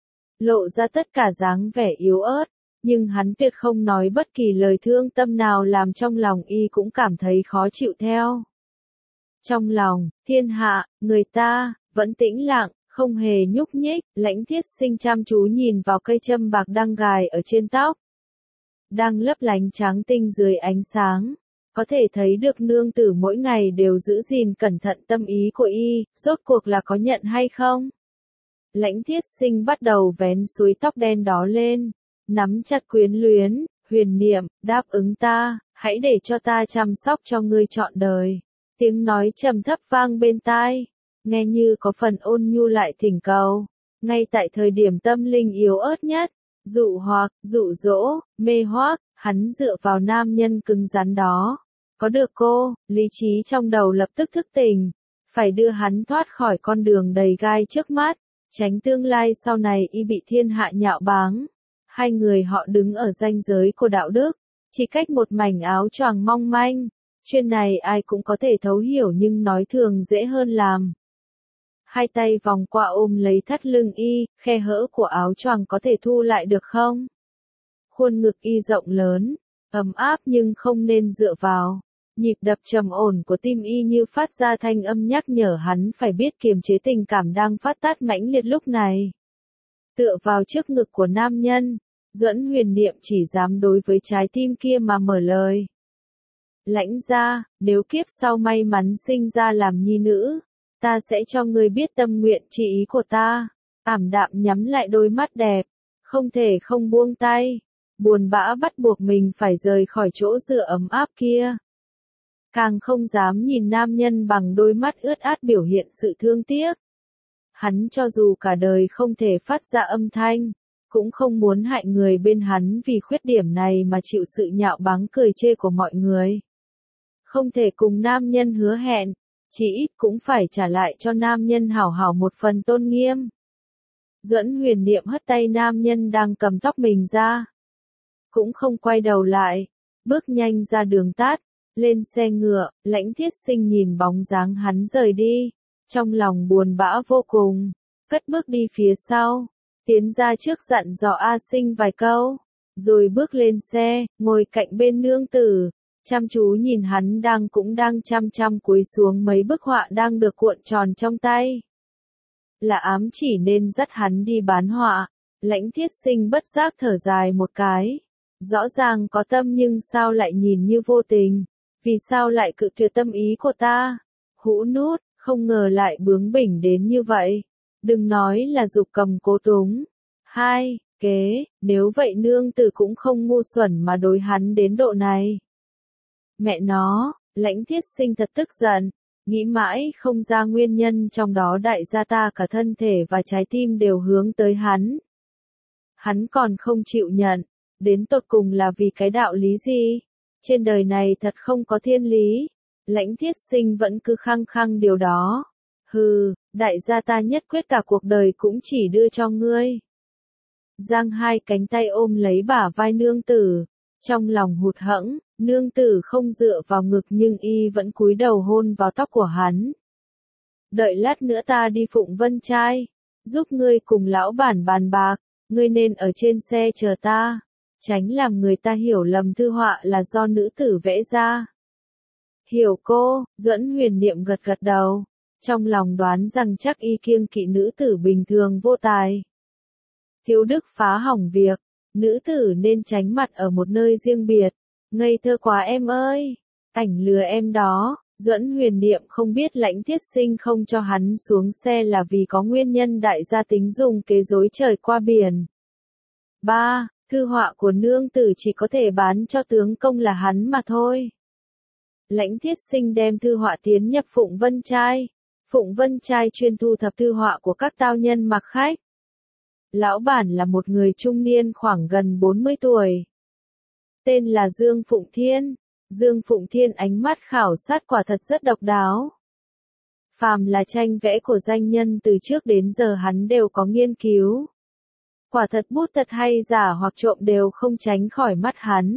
Lộ ra tất cả dáng vẻ yếu ớt, nhưng hắn tuyệt không nói bất kỳ lời thương tâm nào làm trong lòng y cũng cảm thấy khó chịu theo. Trong lòng, thiên hạ, người ta, vẫn tĩnh lặng, không hề nhúc nhích, Lãnh Thiết Sinh chăm chú nhìn vào cây châm bạc đang gài ở trên tóc. Đang lấp lánh trắng tinh dưới ánh sáng, có thể thấy được nương tử mỗi ngày đều giữ gìn cẩn thận tâm ý của y, rốt cuộc là có nhận hay không? Lãnh Thiết Sinh bắt đầu vén suối tóc đen đó lên, nắm chặt quyến luyến, Huyền Niệm, đáp ứng ta, hãy để cho ta chăm sóc cho ngươi trọn đời. Tiếng nói trầm thấp vang bên tai, nghe như có phần ôn nhu lại thỉnh cầu, ngay tại thời điểm tâm linh yếu ớt nhất, dụ hoặc, dụ dỗ, mê hoác, hắn dựa vào nam nhân cứng rắn đó. Có được cô, lý trí trong đầu lập tức thức tỉnh, phải đưa hắn thoát khỏi con đường đầy gai trước mắt, tránh tương lai sau này y bị thiên hạ nhạo báng. Hai người họ đứng ở ranh giới của đạo đức, chỉ cách một mảnh áo choàng mong manh. Chuyện này ai cũng có thể thấu hiểu nhưng nói thường dễ hơn làm. Hai tay vòng qua ôm lấy thắt lưng y, khe hở của áo choàng có thể thu lại được không? Khuôn ngực y rộng lớn, ấm áp nhưng không nên dựa vào. Nhịp đập trầm ổn của tim y như phát ra thanh âm nhắc nhở hắn phải biết kiềm chế tình cảm đang phát tát mãnh liệt lúc này. Tựa vào trước ngực của nam nhân, Duẫn Huyền Niệm chỉ dám đối với trái tim kia mà mở lời. Lãnh gia, nếu kiếp sau may mắn sinh ra làm nhi nữ, ta sẽ cho ngươi biết tâm nguyện chỉ ý của ta. Ảm đạm nhắm lại đôi mắt đẹp, không thể không buông tay, buồn bã bắt buộc mình phải rời khỏi chỗ dựa ấm áp kia. càng không dám nhìn nam nhân bằng đôi mắt ướt át biểu hiện sự thương tiếc. Hắn cho dù cả đời không thể phát ra âm thanh, cũng không muốn hại người bên hắn vì khuyết điểm này mà chịu sự nhạo báng cười chê của mọi người. Không thể cùng nam nhân hứa hẹn, chỉ ít cũng phải trả lại cho nam nhân hảo hảo một phần tôn nghiêm. Duẫn Huyền Niệm hất tay nam nhân đang cầm tóc mình ra. Cũng không quay đầu lại, bước nhanh ra đường tát, lên xe ngựa, Lãnh Thiết Sinh nhìn bóng dáng hắn rời đi, trong lòng buồn bã vô cùng, cất bước đi phía sau, tiến ra trước dặn dò A Sinh vài câu, rồi bước lên xe, ngồi cạnh bên nương tử, chăm chú nhìn hắn đang cũng đang chăm chăm cúi xuống mấy bức họa đang được cuộn tròn trong tay. Là ám chỉ nên dắt hắn đi bán họa, Lãnh Thiết Sinh bất giác thở dài một cái. Rõ ràng có tâm nhưng sao lại nhìn như vô tình, vì sao lại cự tuyệt tâm ý của ta? Hũ Nút, không ngờ lại bướng bỉnh đến như vậy. Đừng nói là dục cầm cố túng. Hai, kế, nếu vậy nương tử cũng không ngu xuẩn mà đối hắn đến độ này. Mẹ nó, Lãnh Thiết Sinh thật tức giận, nghĩ mãi không ra nguyên nhân trong đó đại gia ta cả thân thể và trái tim đều hướng tới hắn. Hắn còn không chịu nhận, đến tột cùng là vì cái đạo lý gì? Trên đời này thật không có thiên lý. Lãnh Thiết Sinh vẫn cứ khăng khăng điều đó. Hừ, đại gia ta nhất quyết cả cuộc đời cũng chỉ đưa cho ngươi. Giang hai cánh tay ôm lấy bả vai nương tử, trong lòng hụt hẫng, nương tử không dựa vào ngực nhưng y vẫn cúi đầu hôn vào tóc của hắn. Đợi lát nữa ta đi Phụng Vân Trai, giúp ngươi cùng lão bản bàn bạc, ngươi nên ở trên xe chờ ta, tránh làm người ta hiểu lầm thư họa là do nữ tử vẽ ra. Hiểu cô, Duẫn Huyền Niệm gật gật đầu, trong lòng đoán rằng chắc y kiêng kỵ nữ tử bình thường vô tài. Thiếu đức phá hỏng việc, nữ tử nên tránh mặt ở một nơi riêng biệt. Ngây thơ quá em ơi, ảnh lừa em đó. Duẫn Huyền Niệm không biết Lãnh Thiết Sinh không cho hắn xuống xe là vì có nguyên nhân đại gia tính dùng kế dối trời qua biển. ba. Thư họa của nương tử chỉ có thể bán cho tướng công là hắn mà thôi. Lãnh Thiết Sinh đem thư họa tiến nhập Phụng Vân Trai. Phụng Vân Trai chuyên thu thập thư họa của các tao nhân mặc khách. Lão bản là một người trung niên khoảng gần bốn mươi tuổi. Tên là Dương Phụng Thiên. Dương Phụng Thiên ánh mắt khảo sát quả thật rất độc đáo. Phàm là tranh vẽ của danh nhân từ trước đến giờ hắn đều có nghiên cứu. Quả thật bút thật hay giả hoặc trộm đều không tránh khỏi mắt hắn.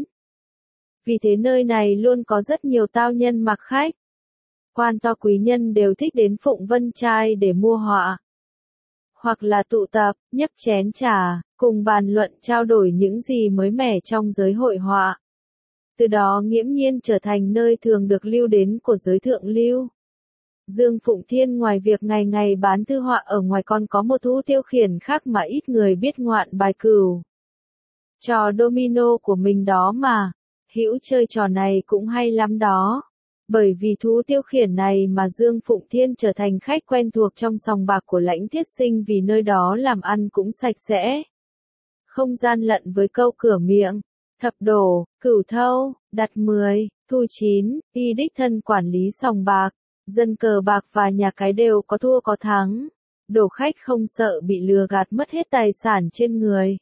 Vì thế nơi này luôn có rất nhiều tao nhân mặc khách. Quan to quý nhân đều thích đến Phụng Vân Trai để mua họa. Hoặc là tụ tập, nhấp chén trà, cùng bàn luận trao đổi những gì mới mẻ trong giới hội họa. Từ đó nghiễm nhiên trở thành nơi thường được lưu đến của giới thượng lưu. Dương Phụng Thiên ngoài việc ngày ngày bán thư họa ở ngoài còn có một thú tiêu khiển khác mà ít người biết ngoạn bài cừu. Trò domino của mình đó mà, hữu chơi trò này cũng hay lắm đó. Bởi vì thú tiêu khiển này mà Dương Phụng Thiên trở thành khách quen thuộc trong sòng bạc của Lãnh Thiết Sinh vì nơi đó làm ăn cũng sạch sẽ. Không gian lận với câu cửa miệng. Thập đổ, cửu thâu, đặt mười, thu chín, y đích thân quản lý sòng bạc, dân cờ bạc và nhà cái đều có thua có thắng. Đổ khách không sợ bị lừa gạt mất hết tài sản trên người.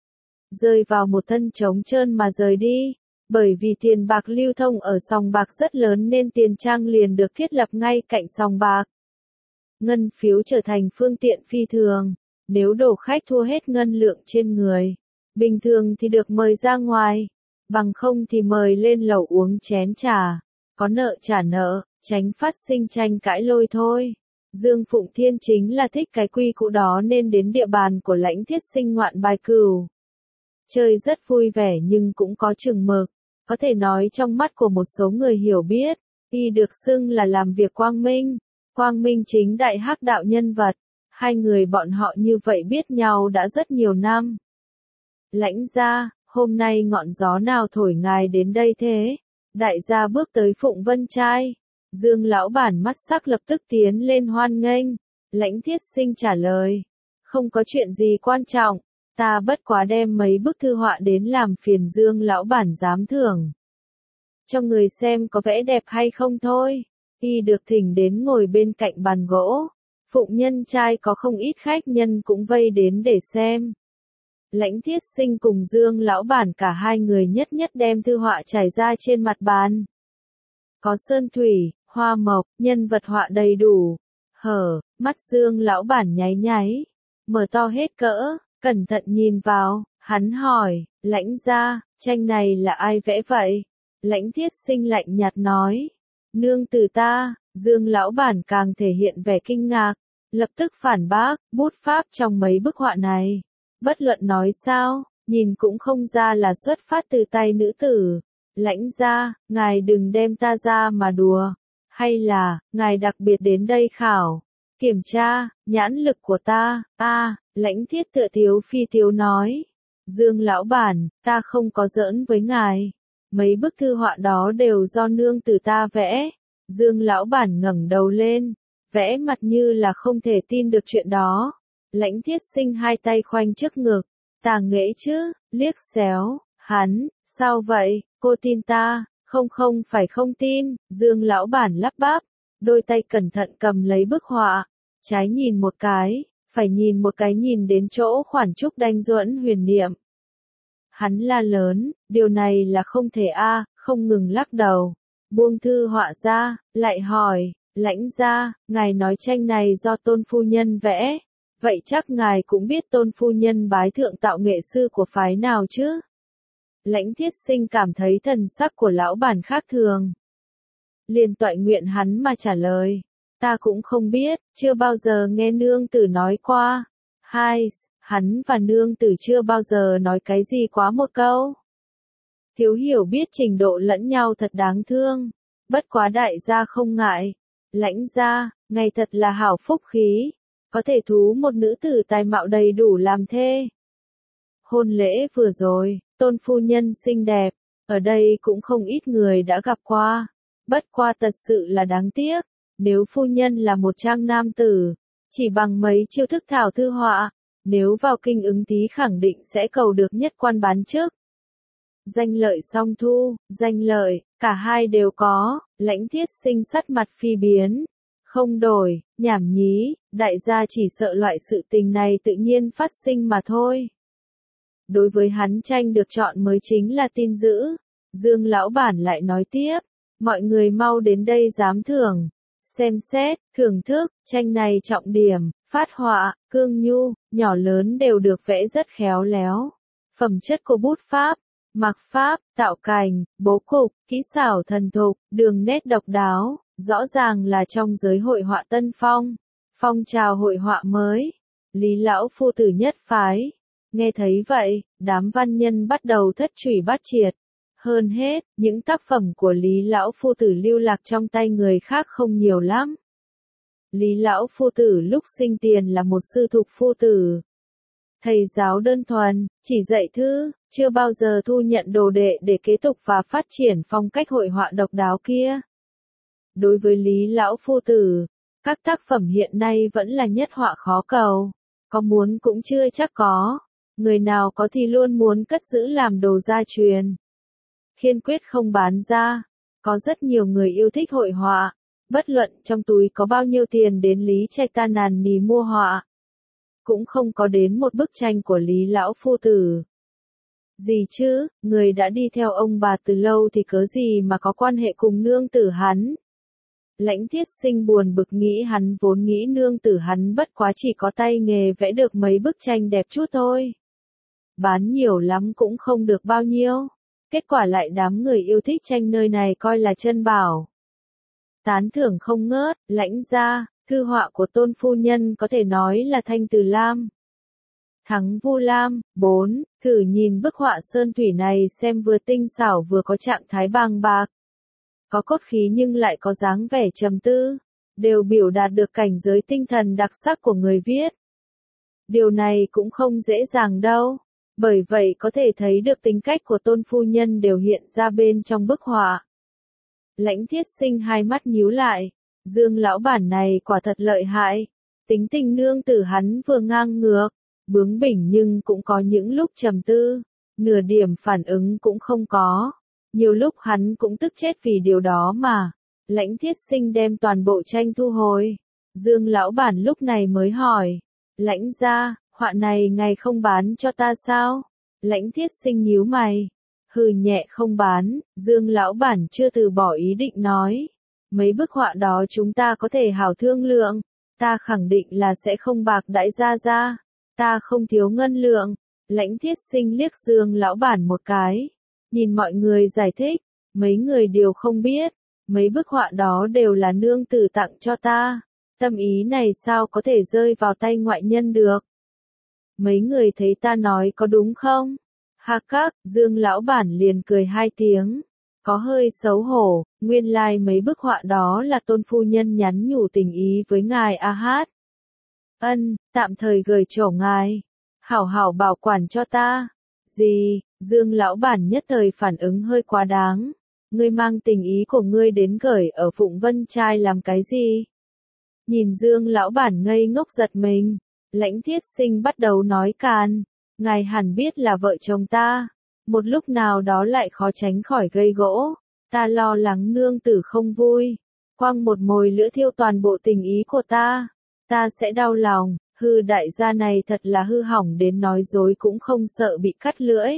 Rơi vào một thân trống trơn mà rời đi. Bởi vì tiền bạc lưu thông ở sòng bạc rất lớn nên tiền trang liền được thiết lập ngay cạnh sòng bạc. Ngân phiếu trở thành phương tiện phi thường. Nếu đổ khách thua hết ngân lượng trên người, bình thường thì được mời ra ngoài, bằng không thì mời lên lầu uống chén trà, có nợ trả nợ, tránh phát sinh tranh cãi lôi thôi. Dương Phụng Thiên chính là thích cái quy củ đó nên đến địa bàn của Lãnh Thiết Sinh ngoạn bài cừu. Chơi rất vui vẻ nhưng cũng có chừng mực, có thể nói trong mắt của một số người hiểu biết, y được xưng là làm việc quang minh, quang minh chính đại hắc đạo nhân vật. Hai người bọn họ như vậy biết nhau đã rất nhiều năm. Lãnh gia, hôm nay ngọn gió nào thổi ngài đến đây thế? Đại gia bước tới Phụng Vân Trai. Dương lão bản mắt sắc lập tức tiến lên hoan nghênh. Lãnh Thiết Sinh trả lời. Không có chuyện gì quan trọng. Ta bất quá đem mấy bức thư họa đến làm phiền Dương lão bản giám thưởng. cho người xem có vẽ đẹp hay không thôi. Y được thỉnh đến ngồi bên cạnh bàn gỗ. Phụng Nhân trai có không ít khách nhân cũng vây đến để xem. Lãnh Thiết Sinh cùng Dương lão bản cả hai người nhất nhất đem thư họa trải ra trên mặt bàn. Có sơn thủy, hoa mộc, nhân vật họa đầy đủ. Hở, mắt Dương lão bản nháy nháy, mở to hết cỡ, cẩn thận nhìn vào, hắn hỏi, Lãnh gia, tranh này là ai vẽ vậy? Lãnh Thiết Sinh lạnh nhạt nói, nương tử ta. Dương lão bản càng thể hiện vẻ kinh ngạc, lập tức phản bác, bút pháp trong mấy bức họa này, bất luận nói sao, nhìn cũng không ra là xuất phát từ tay nữ tử. Lãnh gia, ngài đừng đem ta ra mà đùa, hay là, ngài đặc biệt đến đây khảo, kiểm tra, nhãn lực của ta, a à, Lãnh Thiết tựa thiếu phi thiếu nói, Dương lão bản, ta không có giỡn với ngài, mấy bức thư họa đó đều do nương tử ta vẽ. Dương lão bản ngẩng đầu lên, vẽ mặt như là không thể tin được chuyện đó. Lãnh Thiết Sinh hai tay khoanh trước ngực, ta nghĩ chứ, liếc xéo, hắn, sao vậy, cô tin ta, không không phải không tin, Dương lão bản lắp bắp, đôi tay cẩn thận cầm lấy bức họa, trái nhìn một cái, phải nhìn một cái nhìn đến chỗ khoản trúc đanh duẫn huyền niệm. Hắn la lớn, điều này là không thể a, không ngừng lắc đầu. Buông thư họa ra, lại hỏi, Lãnh gia, ngài nói tranh này do Tôn phu nhân vẽ, vậy chắc ngài cũng biết Tôn phu nhân bái thượng tạo nghệ sư của phái nào chứ? Lãnh Thiết Sinh cảm thấy thần sắc của lão bản khác thường. Liền toại nguyện hắn mà trả lời, ta cũng không biết, chưa bao giờ nghe nương tử nói qua. Hai, hắn và nương tử chưa bao giờ nói cái gì quá một câu. Thiếu hiểu biết trình độ lẫn nhau thật đáng thương. Bất quá đại gia không ngại. Lãnh gia, ngày thật là hảo phúc khí. Có thể thú một nữ tử tài mạo đầy đủ làm thê. Hôn lễ vừa rồi, Tôn phu nhân xinh đẹp. Ở đây cũng không ít người đã gặp qua. Bất qua thật sự là đáng tiếc. Nếu phu nhân là một trang nam tử, chỉ bằng mấy chiêu thức thảo thư họa, nếu vào kinh ứng thí khẳng định sẽ cầu được nhất quan bán chức. Danh lợi song thu, danh lợi, cả hai đều có. Lãnh Thiết Sinh sắt mặt phi biến. Không đổi, nhảm nhí, đại gia chỉ sợ loại sự tình này tự nhiên phát sinh mà thôi. Đối với hắn tranh được chọn mới chính là tin dữ. Dương lão bản lại nói tiếp, mọi người mau đến đây giám thưởng, xem xét, thưởng thức, tranh này trọng điểm, phát họa, cương nhu, nhỏ lớn đều được vẽ rất khéo léo. Phẩm chất của bút pháp, mặc pháp, tạo cảnh, bố cục, kỹ xảo thần thục, đường nét độc đáo, rõ ràng là trong giới hội họa tân phong, phong trào hội họa mới. Lý lão phu tử nhất phái. Nghe thấy vậy, đám văn nhân bắt đầu thất trủy bát triệt. Hơn hết, những tác phẩm của Lý lão phu tử lưu lạc trong tay người khác không nhiều lắm. Lý lão phu tử lúc sinh tiền là một sư thục phu tử. Thầy giáo đơn thuần, chỉ dạy thư, chưa bao giờ thu nhận đồ đệ để kế tục và phát triển phong cách hội họa độc đáo kia. Đối với Lý lão phu tử, các tác phẩm hiện nay vẫn là nhất họa khó cầu, có muốn cũng chưa chắc có, người nào có thì luôn muốn cất giữ làm đồ gia truyền. Kiên quyết không bán ra, có rất nhiều người yêu thích hội họa, bất luận trong túi có bao nhiêu tiền đến Lý Trạch ta nàn nì mua họa. Cũng không có đến một bức tranh của Lý lão phu tử. Gì chứ, người đã đi theo ông bà từ lâu thì cớ gì mà có quan hệ cùng nương tử hắn. Lãnh Thiết Sinh buồn bực nghĩ hắn vốn nghĩ nương tử hắn bất quá chỉ có tay nghề vẽ được mấy bức tranh đẹp chút thôi. Bán nhiều lắm cũng không được bao nhiêu. Kết quả lại đám người yêu thích tranh nơi này coi là chân bảo. Tán thưởng không ngớt, Lãnh gia, thư họa của Tôn phu nhân có thể nói là thanh từ lam. Thắng vu lam, bốn, thử nhìn bức họa sơn thủy này xem vừa tinh xảo vừa có trạng thái bàng bạc. Có cốt khí nhưng lại có dáng vẻ trầm tư, đều biểu đạt được cảnh giới tinh thần đặc sắc của người viết. Điều này cũng không dễ dàng đâu, bởi vậy có thể thấy được tính cách của Tôn phu nhân đều hiện ra bên trong bức họa. Lãnh Thiết Sinh hai mắt nhíu lại, Dương lão bản này quả thật lợi hại, tính tình nương tử hắn vừa ngang ngược, bướng bỉnh nhưng cũng có những lúc trầm tư, nửa điểm phản ứng cũng không có. Nhiều lúc hắn cũng tức chết vì điều đó mà. Lãnh Thiết Sinh đem toàn bộ tranh thu hồi. Dương lão bản lúc này mới hỏi. Lãnh gia, họa này ngài không bán cho ta sao? Lãnh Thiết Sinh nhíu mày. Hừ nhẹ không bán, Dương lão bản chưa từ bỏ ý định nói. Mấy bức họa đó chúng ta có thể hảo thương lượng. Ta khẳng định là sẽ không bạc đãi Gia Gia. Ta không thiếu ngân lượng. Lãnh Thiết Sinh liếc Dương lão bản một cái. Nhìn mọi người giải thích. Mấy người đều không biết. Mấy bức họa đó đều là nương tử tặng cho ta. Tâm ý này sao có thể rơi vào tay ngoại nhân được? Mấy người thấy ta nói có đúng không? Ha các, Dương lão bản liền cười hai tiếng. Có hơi xấu hổ, nguyên lai like mấy bức họa đó là tôn phu nhân nhắn nhủ tình ý với ngài A Hát. Ân, tạm thời gửi chỗ ngài. Hảo hảo bảo quản cho ta. Gì, Dương lão bản nhất thời phản ứng hơi quá đáng. Ngươi mang tình ý của ngươi đến gửi ở Phụng Vân Trai làm cái gì? Nhìn Dương lão bản ngây ngốc giật mình. Lãnh Thiết Sinh bắt đầu nói càn. Ngài hẳn biết là vợ chồng ta. Một lúc nào đó lại khó tránh khỏi gây gỗ. Ta lo lắng nương tử không vui. Quăng một mồi lửa thiêu toàn bộ tình ý của ta. Ta sẽ đau lòng. Hư đại gia này thật là hư hỏng đến nói dối cũng không sợ bị cắt lưỡi.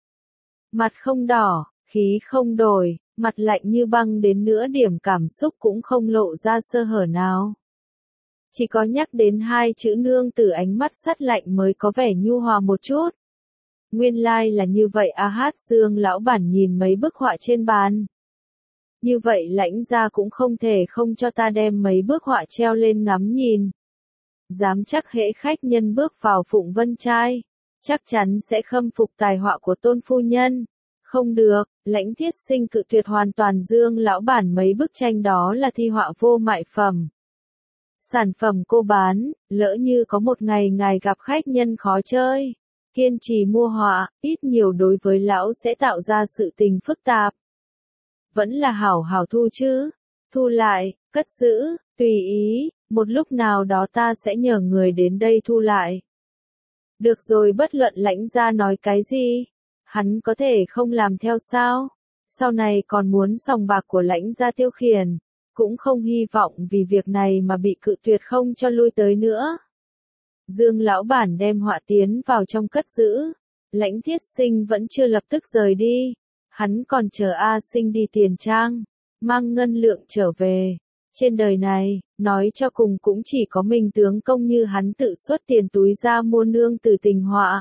Mặt không đỏ, khí không đổi, mặt lạnh như băng đến nửa điểm cảm xúc cũng không lộ ra sơ hở nào. Chỉ có nhắc đến hai chữ nương tử ánh mắt sắt lạnh mới có vẻ nhu hòa một chút. Nguyên lai là như vậy A Hát. Dương lão bản nhìn mấy bức họa trên bàn. Như vậy Lãnh gia cũng không thể không cho ta đem mấy bức họa treo lên ngắm nhìn. Dám chắc hễ khách nhân bước vào Phụng Vân Trai, chắc chắn sẽ khâm phục tài họa của tôn phu nhân. Không được, Lãnh Thiết Sinh cự tuyệt hoàn toàn. Dương lão bản mấy bức tranh đó là thi họa vô mại phẩm. Sản phẩm cô bán, lỡ như có một ngày ngài gặp khách nhân khó chơi, kiên trì mua họa, ít nhiều đối với lão sẽ tạo ra sự tình phức tạp. Vẫn là hảo hảo thu chứ, thu lại, cất giữ, tùy ý, một lúc nào đó ta sẽ nhờ người đến đây thu lại. Được rồi, bất luận Lãnh gia nói cái gì, hắn có thể không làm theo sao? Sau này còn muốn sòng bạc của Lãnh gia tiêu khiển, cũng không hy vọng vì việc này mà bị cự tuyệt không cho lui tới nữa. Dương lão bản đem họa tiến vào trong cất giữ. Lãnh Thiết Sinh vẫn chưa lập tức rời đi. Hắn còn chờ A Sinh đi tiền trang, mang ngân lượng trở về. Trên đời này, nói cho cùng cũng chỉ có mình tướng công như hắn tự xuất tiền túi ra mua nương tử tình họa.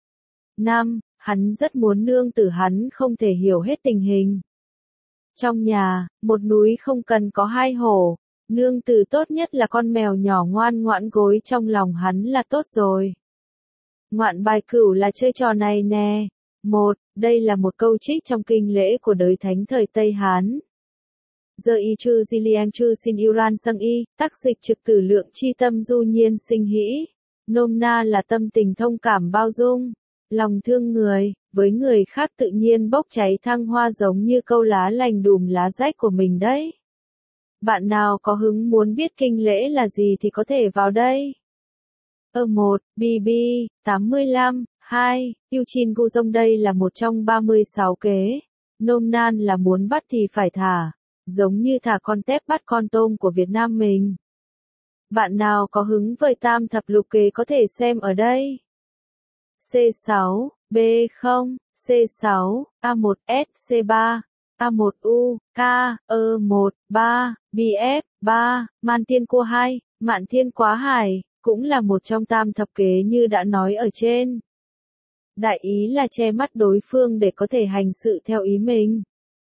Năm, hắn rất muốn nương tử hắn không thể hiểu hết tình hình. Trong nhà, một núi không cần có hai hổ, nương tử tốt nhất là con mèo nhỏ ngoan ngoãn gối trong lòng hắn là tốt rồi. Ngoạn bài cửu là chơi trò này nè. Một, đây là một câu trích trong kinh lễ của đới thánh thời Tây Hán. Giờ y chư Ziliang chư xin Iran sang y, tác dịch trực tử lượng chi tâm du nhiên sinh hĩ. Nôm na là tâm tình thông cảm bao dung, lòng thương người, với người khác tự nhiên bốc cháy thăng hoa giống như câu lá lành đùm lá rách của mình đấy. Bạn nào có hứng muốn biết kinh lễ là gì thì có thể vào đây. Ở một, bê bê, tám mươi lăm, hai, Eugene Guzong đây là một trong ba mươi sáu kế. Nôm nan là muốn bắt thì phải thả, giống như thả con tép bắt con tôm của Việt Nam mình. Bạn nào có hứng với tam thập lục kế có thể xem ở đây. C sáu, B không, C sáu, A một, S, C ba, A một U, K, E một, ba, B F, ba, Man Tiên Cua hai, Mạn Thiên Quá Hải, cũng là một trong tam thập kế như đã nói ở trên. Đại ý là che mắt đối phương để có thể hành sự theo ý mình.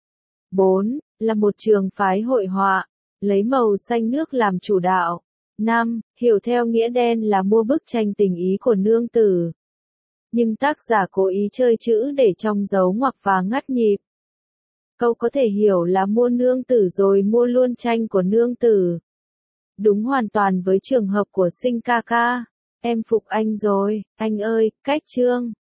bốn. Là một trường phái hội họa, lấy màu xanh nước làm chủ đạo. năm. Hiểu theo nghĩa đen là mua bức tranh tình ý của nương tử. Nhưng tác giả cố ý chơi chữ để trong dấu ngoặc và ngắt nhịp. Câu có thể hiểu là mua nương tử rồi mua luôn tranh của nương tử. Đúng hoàn toàn với trường hợp của Sinh ca ca. Em phục anh rồi, anh ơi, cách chương.